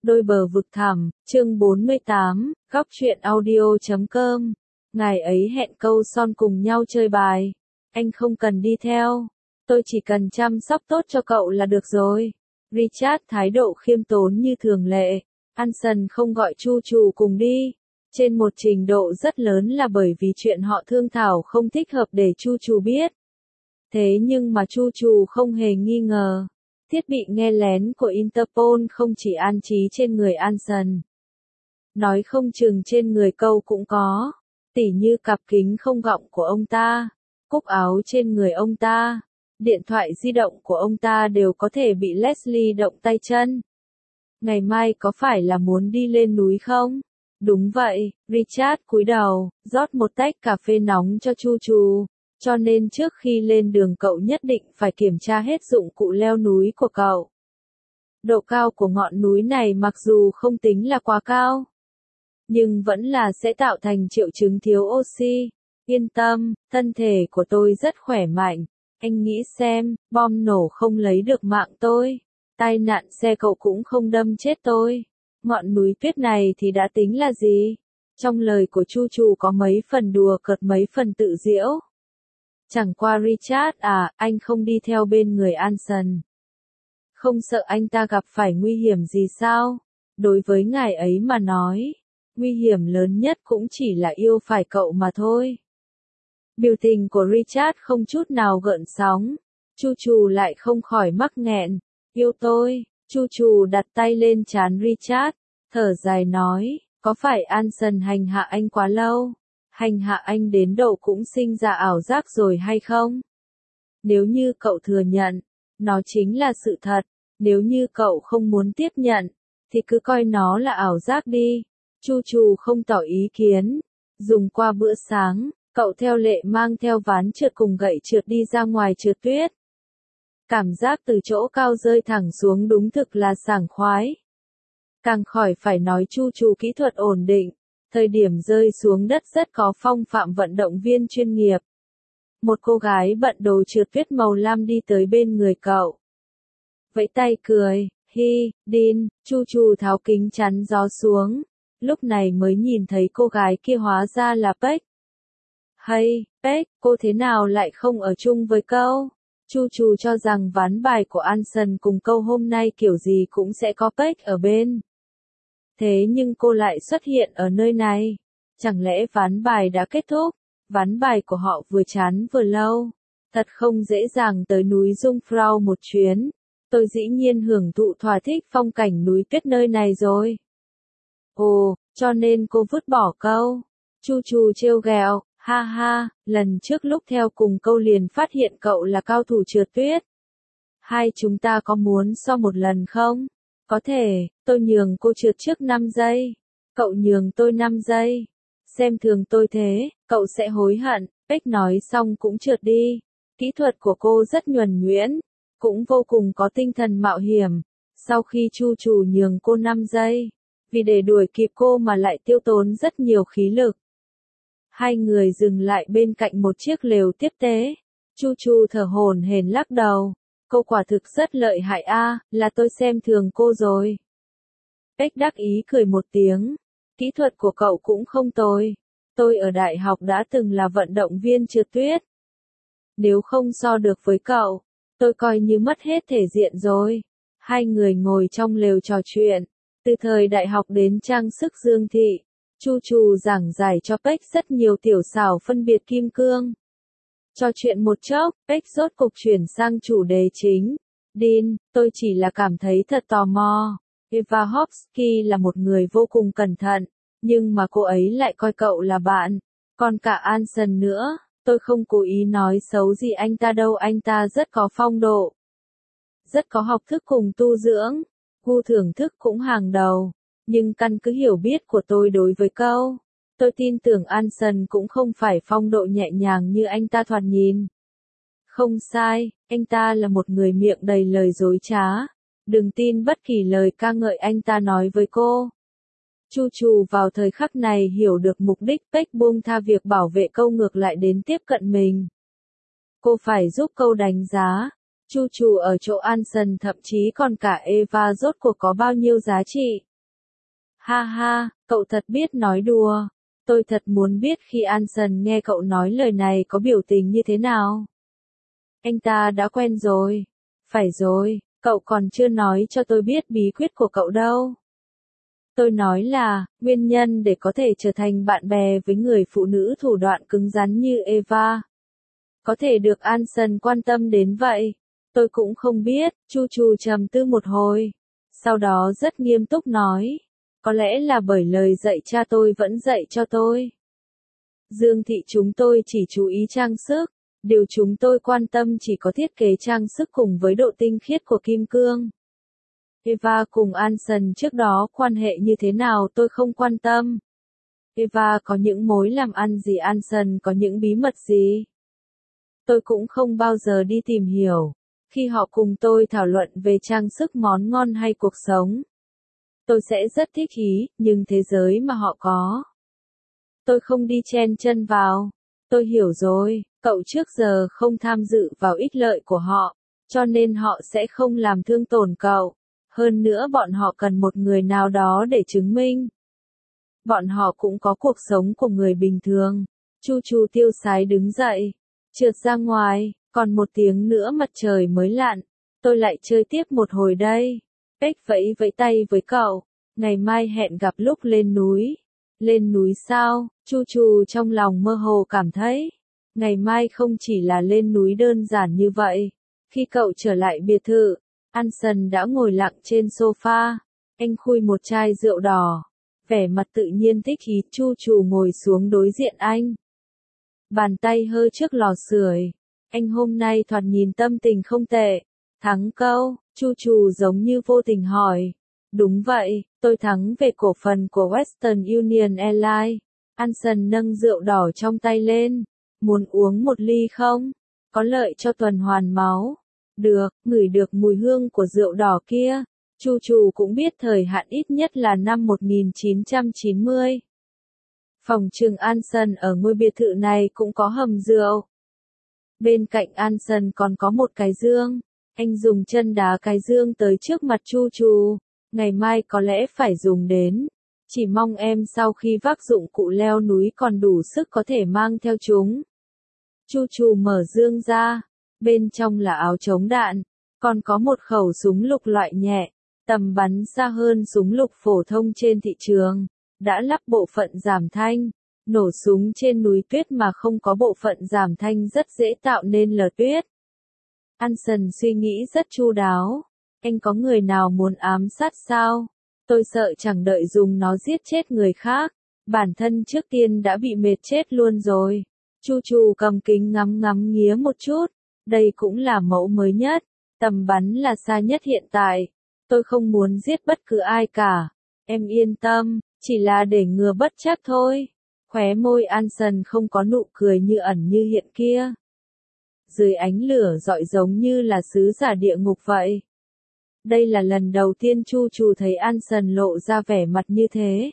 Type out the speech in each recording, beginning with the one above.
Đôi bờ vực thẳm, chương 48, góc truyện audio.com. Ngày ấy hẹn câu son cùng nhau chơi bài. Anh không cần đi theo. Tôi chỉ cần chăm sóc tốt cho cậu là được rồi. Richard thái độ khiêm tốn như thường lệ. Anson không gọi Chu Trù cùng đi. Trên một trình độ rất lớn là bởi vì chuyện họ thương thảo không thích hợp để Chu Trù biết. Thế nhưng mà Chu Trù không hề nghi ngờ. Thiết bị nghe lén của Interpol không chỉ an trí trên người Anson. Nói không chừng trên người câu cũng có. Tỉ như cặp kính không gọng của ông ta, cúc áo trên người ông ta, điện thoại di động của ông ta đều có thể bị Leslie động tay chân. Ngày mai có phải là muốn đi lên núi không? Đúng vậy, Richard cúi đầu, rót một tách cà phê nóng cho Chu Trù. Cho nên trước khi lên đường cậu nhất định phải kiểm tra hết dụng cụ leo núi của cậu. Độ cao của ngọn núi này mặc dù không tính là quá cao, nhưng vẫn là sẽ tạo thành triệu chứng thiếu oxy. Yên tâm, thân thể của tôi rất khỏe mạnh. Anh nghĩ xem, bom nổ không lấy được mạng tôi. Tai nạn xe cậu cũng không đâm chết tôi. Ngọn núi tuyết này thì đã tính là gì? Trong lời của Chu Trù có mấy phần đùa cợt mấy phần tự giễu. Chẳng qua Richard à, anh không đi theo bên người Anson. Không sợ anh ta gặp phải nguy hiểm gì sao? Đối với ngài ấy mà nói, nguy hiểm lớn nhất cũng chỉ là yêu phải cậu mà thôi. Biểu tình của Richard không chút nào gợn sóng. Chu Trù lại không khỏi mắc nghẹn. Yêu tôi. Chu Trù đặt tay lên trán Richard, thở dài nói, có phải Anson hành hạ anh quá lâu? Hành hạ anh đến độ cũng sinh ra ảo giác rồi hay không? Nếu như cậu thừa nhận, nó chính là sự thật. Nếu như cậu không muốn tiếp nhận, thì cứ coi nó là ảo giác đi. Chu Trù không tỏ ý kiến. Dùng qua bữa sáng, cậu theo lệ mang theo ván trượt cùng gậy trượt đi ra ngoài trượt tuyết. Cảm giác từ chỗ cao rơi thẳng xuống đúng thực là sảng khoái. Càng khỏi phải nói Chu Trù kỹ thuật ổn định. Thời điểm rơi xuống đất rất có phong phạm vận động viên chuyên nghiệp. Một cô gái bận đồ trượt tuyết màu lam đi tới bên người cậu. Vẫy tay cười, hi, Dean, Chu Trù tháo kính chắn gió xuống. Lúc này mới nhìn thấy cô gái kia hóa ra là Peck. Hay, Peck, cô thế nào lại không ở chung với câu? Chu Trù cho rằng ván bài của Anson cùng câu hôm nay kiểu gì cũng sẽ có Peck ở bên. Thế nhưng cô lại xuất hiện ở nơi này. Chẳng lẽ ván bài đã kết thúc? Ván bài của họ vừa chán vừa lâu. Thật không dễ dàng tới núi Jungfrau một chuyến. Tôi dĩ nhiên hưởng thụ thỏa thích phong cảnh núi tuyết nơi này rồi. Ồ, cho nên cô vứt bỏ câu. Chu Trù trêu ghẹo, ha ha, lần trước lúc theo cùng câu liền phát hiện cậu là cao thủ trượt tuyết. Hai chúng ta có muốn so một lần không? Có thể, tôi nhường cô trượt trước 5 giây. Cậu nhường tôi 5 giây. Xem thường tôi thế, cậu sẽ hối hận. Peck nói xong cũng trượt đi. Kỹ thuật của cô rất nhuần nhuyễn, cũng vô cùng có tinh thần mạo hiểm. Sau khi Chu Trù nhường cô 5 giây, vì để đuổi kịp cô mà lại tiêu tốn rất nhiều khí lực. Hai người dừng lại bên cạnh một chiếc lều tiếp tế. Chu Trù thở hổn hển lắc đầu. Cô quả thực rất lợi hại a, là tôi xem thường cô rồi. Peck đắc ý cười một tiếng. Kỹ thuật của cậu cũng không tồi. Tôi ở đại học đã từng là vận động viên trượt tuyết. Nếu không so được với cậu, tôi coi như mất hết thể diện rồi. Hai người ngồi trong lều trò chuyện. Từ thời đại học đến trang sức Dương Thị, Chu Trù giảng giải cho Peck rất nhiều tiểu xảo phân biệt kim cương. Trò chuyện một chốc, Peck rốt cục chuyển sang chủ đề chính. Dean, tôi chỉ là cảm thấy thật tò mò. Eva Hofsky là một người vô cùng cẩn thận, nhưng mà cô ấy lại coi cậu là bạn. Còn cả Anson nữa, tôi không cố ý nói xấu gì anh ta đâu, anh ta rất có phong độ. Rất có học thức cùng tu dưỡng, gu thưởng thức cũng hàng đầu. Nhưng căn cứ hiểu biết của tôi đối với câu, tôi tin tưởng Anson cũng không phải phong độ nhẹ nhàng như anh ta thoạt nhìn. Không sai, anh ta là một người miệng đầy lời dối trá. Đừng tin bất kỳ lời ca ngợi anh ta nói với cô. Chu Trù vào thời khắc này hiểu được mục đích Peck buông tha việc bảo vệ câu ngược lại đến tiếp cận mình. Cô phải giúp câu đánh giá. Chu Trù ở chỗ Anson thậm chí còn cả Eva rốt cuộc có bao nhiêu giá trị. Ha ha, cậu thật biết nói đùa. Tôi thật muốn biết khi Anson nghe cậu nói lời này có biểu tình như thế nào. Anh ta đã quen rồi. Phải rồi, cậu còn chưa nói cho tôi biết bí quyết của cậu đâu. Tôi nói là, nguyên nhân để có thể trở thành bạn bè với người phụ nữ thủ đoạn cứng rắn như Eva. Có thể được Anson quan tâm đến vậy. Tôi cũng không biết, Chu Chu trầm tư một hồi. Sau đó rất nghiêm túc nói. Có lẽ là bởi lời dạy cha tôi vẫn dạy cho tôi. Dương thị chúng tôi chỉ chú ý trang sức. Điều chúng tôi quan tâm chỉ có thiết kế trang sức cùng với độ tinh khiết của kim cương. Eva cùng Anson trước đó quan hệ như thế nào tôi không quan tâm. Eva có những mối làm ăn gì, Anson có những bí mật gì. Tôi cũng không bao giờ đi tìm hiểu. Khi họ cùng tôi thảo luận về trang sức, món ngon hay cuộc sống, tôi sẽ rất thích ý, nhưng thế giới mà họ có, tôi không đi chen chân vào. Tôi hiểu rồi, cậu trước giờ không tham dự vào ích lợi của họ, cho nên họ sẽ không làm thương tổn cậu. Hơn nữa bọn họ cần một người nào đó để chứng minh. Bọn họ cũng có cuộc sống của người bình thường. Chu Chu tiêu sái đứng dậy, trượt ra ngoài, còn 1 tiếng nữa mặt trời mới lặn. Tôi lại chơi tiếp một hồi đây. Beck vẫy vẫy tay với cậu. Ngày mai hẹn gặp lúc lên núi. Lên núi sao? Chu Chu trong lòng mơ hồ cảm thấy. Ngày mai không chỉ là lên núi đơn giản như vậy. Khi cậu trở lại biệt thự, Anson đã ngồi lặng trên sofa. Anh khui một chai rượu đỏ. Vẻ mặt tự nhiên thích ý, Chu Chu ngồi xuống đối diện anh. Bàn tay hơi trước lò sưởi. Anh hôm nay thoạt nhìn tâm tình không tệ. Thắng câu, Chu Chu giống như vô tình hỏi. Đúng vậy, tôi thắng về cổ phần của Western Union Airlines. Anson nâng rượu đỏ trong tay lên. Muốn uống một ly không? Có lợi cho tuần hoàn máu. Được, ngửi được mùi hương của rượu đỏ kia. Chu Chu cũng biết thời hạn ít nhất là năm 1990. Phòng trừng Anson ở ngôi biệt thự này cũng có hầm rượu. Bên cạnh Anson còn có một cái dương. Anh dùng chân đá cái dương tới trước mặt Chu Chu. Ngày mai có lẽ phải dùng đến. Chỉ mong em sau khi vác dụng cụ leo núi còn đủ sức có thể mang theo chúng. Chu Chu mở dương ra. Bên trong là áo chống đạn. Còn có một khẩu súng lục loại nhẹ. Tầm bắn xa hơn súng lục phổ thông trên thị trường. Đã lắp bộ phận giảm thanh. Nổ súng trên núi tuyết mà không có bộ phận giảm thanh rất dễ tạo nên lở tuyết. Anson suy nghĩ rất chu đáo. Anh có người nào muốn ám sát sao? Tôi sợ chẳng đợi dùng nó giết chết người khác. Bản thân trước tiên đã bị mệt chết luôn rồi. Chu Chu cầm kính ngắm ngắm nghía một chút. Đây cũng là mẫu mới nhất. Tầm bắn là xa nhất hiện tại. Tôi không muốn giết bất cứ ai cả. Em yên tâm, chỉ là để ngừa bất trắc thôi. Khóe môi Anson không có nụ cười như ẩn như hiện kia. Dưới ánh lửa rọi giống như là sứ giả địa ngục vậy. Đây là lần đầu tiên Chu Chu thấy Anson lộ ra vẻ mặt như thế.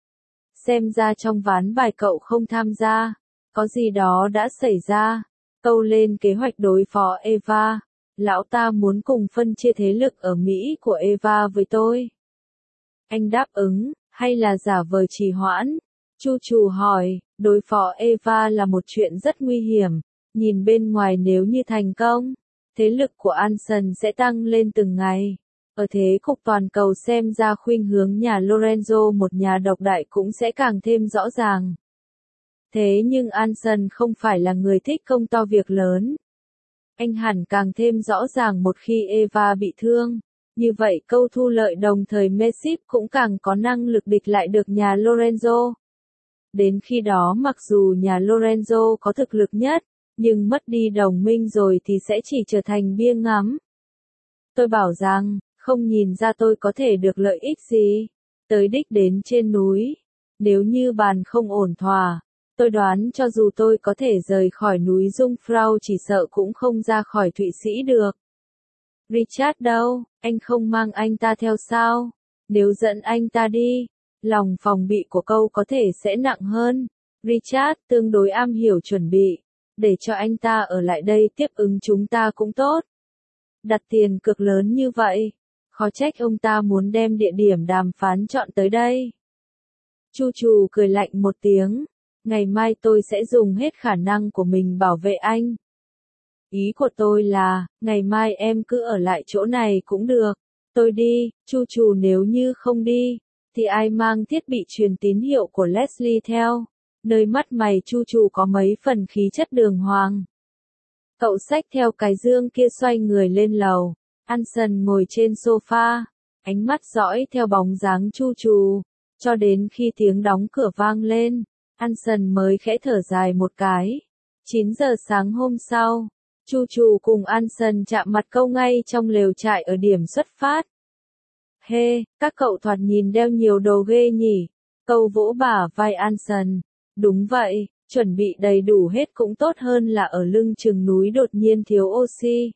Xem ra trong ván bài cậu không tham gia. Có gì đó đã xảy ra. Câu lên kế hoạch đối phó Eva. Lão ta muốn cùng phân chia thế lực ở Mỹ của Eva với tôi. Anh đáp ứng, hay là giả vờ trì hoãn? Chu Chu hỏi, đối phó Eva là một chuyện rất nguy hiểm. Nhìn bên ngoài nếu như thành công, thế lực của Anson sẽ tăng lên từng ngày. Ở thế cục toàn cầu xem ra khuynh hướng nhà Lorenzo một nhà độc đại cũng sẽ càng thêm rõ ràng. Thế nhưng Anson không phải là người thích công to việc lớn. Anh hẳn càng thêm rõ ràng một khi Eva bị thương. Như vậy câu thu lợi đồng thời Mesip cũng càng có năng lực địch lại được nhà Lorenzo. Đến khi đó mặc dù nhà Lorenzo có thực lực nhất, nhưng mất đi đồng minh rồi thì sẽ chỉ trở thành bia ngắm. Tôi bảo rằng, không nhìn ra tôi có thể được lợi ích gì. Tới đích đến trên núi. Nếu như bàn không ổn thỏa, tôi đoán cho dù tôi có thể rời khỏi núi Jungfrau chỉ sợ cũng không ra khỏi Thụy Sĩ được. Richard đâu, anh không mang anh ta theo sao? Nếu dẫn anh ta đi, lòng phòng bị của câu có thể sẽ nặng hơn. Richard tương đối am hiểu chuẩn bị. Để cho anh ta ở lại đây tiếp ứng chúng ta cũng tốt. Đặt tiền cực lớn như vậy. Khó trách ông ta muốn đem địa điểm đàm phán chọn tới đây. Chu Trù cười lạnh một tiếng. Ngày mai tôi sẽ dùng hết khả năng của mình bảo vệ anh. Ý của tôi là, ngày mai em cứ ở lại chỗ này cũng được. Tôi đi, Chu Trù nếu như không đi, thì ai mang thiết bị truyền tín hiệu của Leslie theo? Nơi mắt mày Chu Trù có mấy phần khí chất đường hoàng. Cậu xách theo cái dương kia xoay người lên lầu. Anson ngồi trên sofa, ánh mắt dõi theo bóng dáng Chu Trù, cho đến khi tiếng đóng cửa vang lên, Anson mới khẽ thở dài một cái. 9 giờ sáng hôm sau, Chu Trù cùng Anson chạm mặt câu ngay trong lều trại ở điểm xuất phát. Hê, các cậu thoạt nhìn đeo nhiều đồ ghê nhỉ? Câu vỗ bả vai Anson. Đúng vậy, chuẩn bị đầy đủ hết cũng tốt hơn là ở lưng chừng núi đột nhiên thiếu oxy.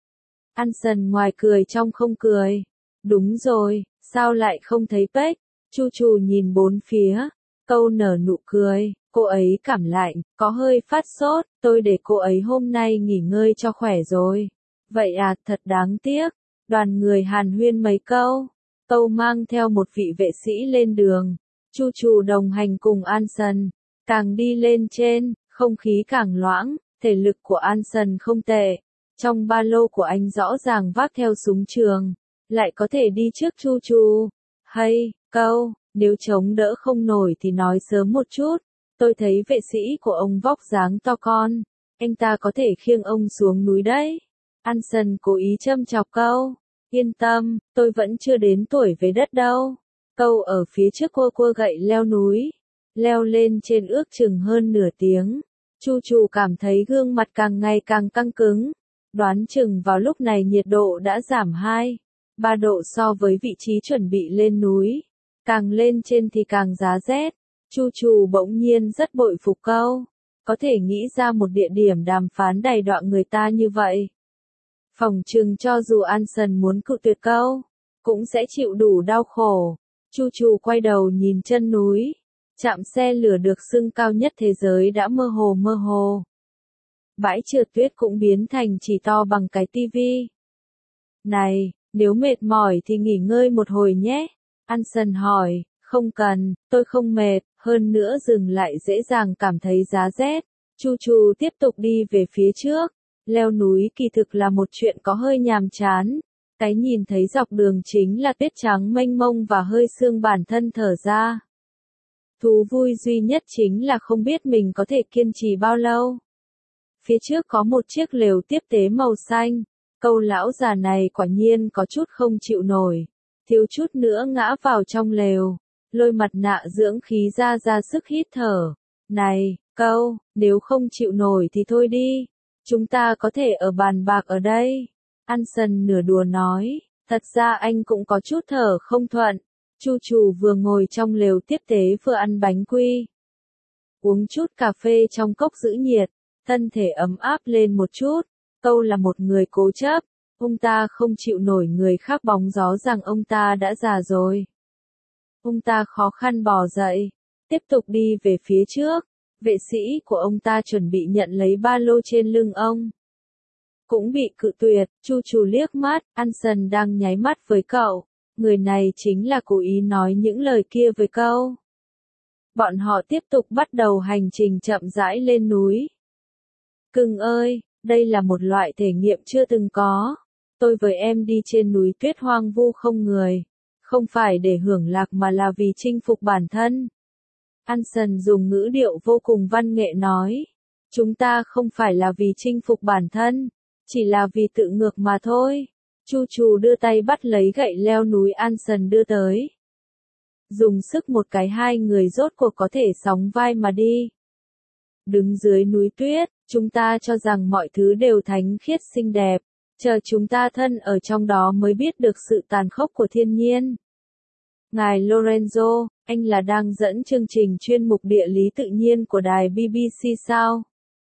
Anson ngoài cười trong không cười. Đúng rồi, sao lại không thấy Peck? Chu Trù nhìn bốn phía. Câu nở nụ cười, cô ấy cảm lạnh, có hơi phát sốt, tôi để cô ấy hôm nay nghỉ ngơi cho khỏe rồi. Vậy à, thật đáng tiếc. Đoàn người hàn huyên mấy câu. Câu mang theo một vị vệ sĩ lên đường. Chu Trù đồng hành cùng Anson. Càng đi lên trên, không khí càng loãng, thể lực của Anson không tệ. Trong ba lô của anh rõ ràng vác theo súng trường, lại có thể đi trước Chu Trù. Hay, câu, nếu chống đỡ không nổi thì nói sớm một chút. Tôi thấy vệ sĩ của ông vóc dáng to con, anh ta có thể khiêng ông xuống núi đấy. Anson cố ý châm chọc câu. Yên tâm, tôi vẫn chưa đến tuổi về đất đâu. Câu ở phía trước cua gậy leo núi. Leo lên trên ước chừng hơn nửa tiếng. Chu Trù cảm thấy gương mặt càng ngày càng căng cứng. Đoán chừng vào lúc này nhiệt độ đã giảm 2-3 độ so với vị trí chuẩn bị lên núi. Càng lên trên thì càng giá rét. Chu Trù bỗng nhiên rất bội phục câu. Có thể nghĩ ra một địa điểm đàm phán đầy đọa người ta như vậy. Phỏng chừng cho dù Anson muốn cự tuyệt câu, cũng sẽ chịu đủ đau khổ. Chu Trù quay đầu nhìn chân núi. Trạm xe lửa được xưng cao nhất thế giới đã mơ hồ. Bãi trượt tuyết cũng biến thành chỉ to bằng cái tivi. Này, nếu mệt mỏi thì nghỉ ngơi một hồi nhé. Anson hỏi, không cần, tôi không mệt, hơn nữa dừng lại dễ dàng cảm thấy giá rét. Chu Trù tiếp tục đi về phía trước. Leo núi kỳ thực là một chuyện có hơi nhàm chán. Cái nhìn thấy dọc đường chính là tuyết trắng mênh mông và hơi sương bản thân thở ra. Thú vui duy nhất chính là không biết mình có thể kiên trì bao lâu. Phía trước có một chiếc lều tiếp tế màu xanh. Câu lão già này quả nhiên có chút không chịu nổi. Thiếu chút nữa ngã vào trong lều. Lôi mặt nạ dưỡng khí ra sức hít thở. Này, câu, nếu không chịu nổi thì thôi đi. Chúng ta có thể ở bàn bạc ở đây. Anson nửa đùa nói. Thật ra anh cũng có chút thở không thuận. Chu Trù vừa ngồi trong lều tiếp tế vừa ăn bánh quy. Uống chút cà phê trong cốc giữ nhiệt. Thân thể ấm áp lên một chút. Câu là một người cố chấp. Ông ta không chịu nổi người khác bóng gió rằng ông ta đã già rồi. Ông ta khó khăn bò dậy. Tiếp tục đi về phía trước. Vệ sĩ của ông ta chuẩn bị nhận lấy ba lô trên lưng ông. Cũng bị cự tuyệt. Chu Trù liếc mắt. Anson đang nháy mắt với cậu. Người này chính là cố ý nói những lời kia với câu. Bọn họ tiếp tục bắt đầu hành trình chậm rãi lên núi. Cưng ơi, đây là một loại thể nghiệm chưa từng có. Tôi với em đi trên núi tuyết hoang vu không người. Không phải để hưởng lạc mà là vì chinh phục bản thân. Anson dùng ngữ điệu vô cùng văn nghệ nói. Chúng ta không phải là vì chinh phục bản thân. Chỉ là vì tự ngược mà thôi. Chu Trù đưa tay bắt lấy gậy leo núi Anson đưa tới. Dùng sức một cái hai người rốt cuộc có thể sóng vai mà đi. Đứng dưới núi tuyết, chúng ta cho rằng mọi thứ đều thánh khiết xinh đẹp. Chờ chúng ta thân ở trong đó mới biết được sự tàn khốc của thiên nhiên. Ngài Lorenzo, anh là đang dẫn chương trình chuyên mục địa lý tự nhiên của đài BBC sao?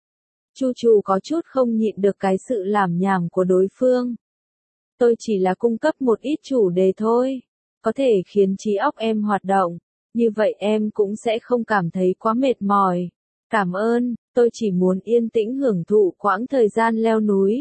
Chu Trù có chút không nhịn được cái sự lảm nhảm của đối phương. Tôi chỉ là cung cấp một ít chủ đề thôi. Có thể khiến trí óc em hoạt động. Như vậy em cũng sẽ không cảm thấy quá mệt mỏi. Cảm ơn, tôi chỉ muốn yên tĩnh hưởng thụ quãng thời gian leo núi.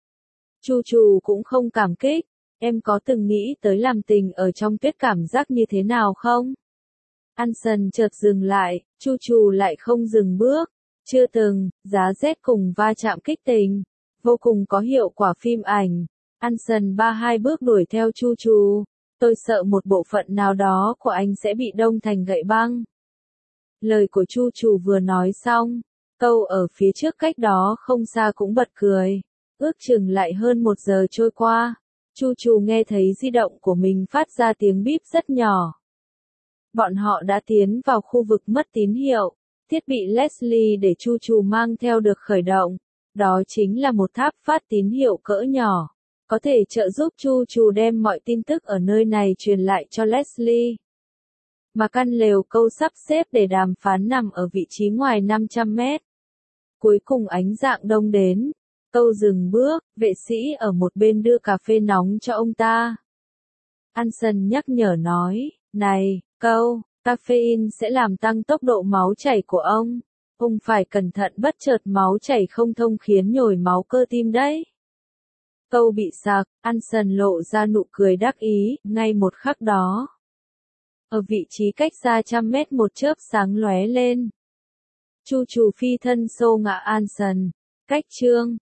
Chu Trù cũng không cảm kích. Em có từng nghĩ tới làm tình ở trong tuyết cảm giác như thế nào không? Anson chợt dừng lại, Chu Chu lại không dừng bước. Chưa từng, giá rét cùng va chạm kích tình. Vô cùng có hiệu quả phim ảnh. Anson 32 bước đuổi theo Chu Chu. Tôi sợ một bộ phận nào đó của anh sẽ bị đông thành gậy băng. Lời của Chu Chu vừa nói xong, câu ở phía trước cách đó không xa cũng bật cười. Ước chừng lại hơn 1 giờ trôi qua. Chu Chu nghe thấy di động của mình phát ra tiếng bíp rất nhỏ. Bọn họ đã tiến vào khu vực mất tín hiệu. Thiết bị Leslie để Chu Chu mang theo được khởi động. Đó chính là một tháp phát tín hiệu cỡ nhỏ. Có thể trợ giúp Chu Chu đem mọi tin tức ở nơi này truyền lại cho Leslie. Mà căn lều câu sắp xếp để đàm phán nằm ở vị trí ngoài 500 mét. Cuối cùng ánh dạng đông đến. Câu dừng bước, vệ sĩ ở một bên đưa cà phê nóng cho ông ta. Anson nhắc nhở nói, này, câu, caffeine sẽ làm tăng tốc độ máu chảy của ông. Ông phải cẩn thận bất chợt máu chảy không thông khiến nhồi máu cơ tim đấy. Câu bị sặc, Anson lộ ra nụ cười đắc ý, ngay một khắc đó. Ở vị trí cách xa 100 mét một chớp sáng lóe lên. Chu Chu phi thân xô ngã Anson. Cách chương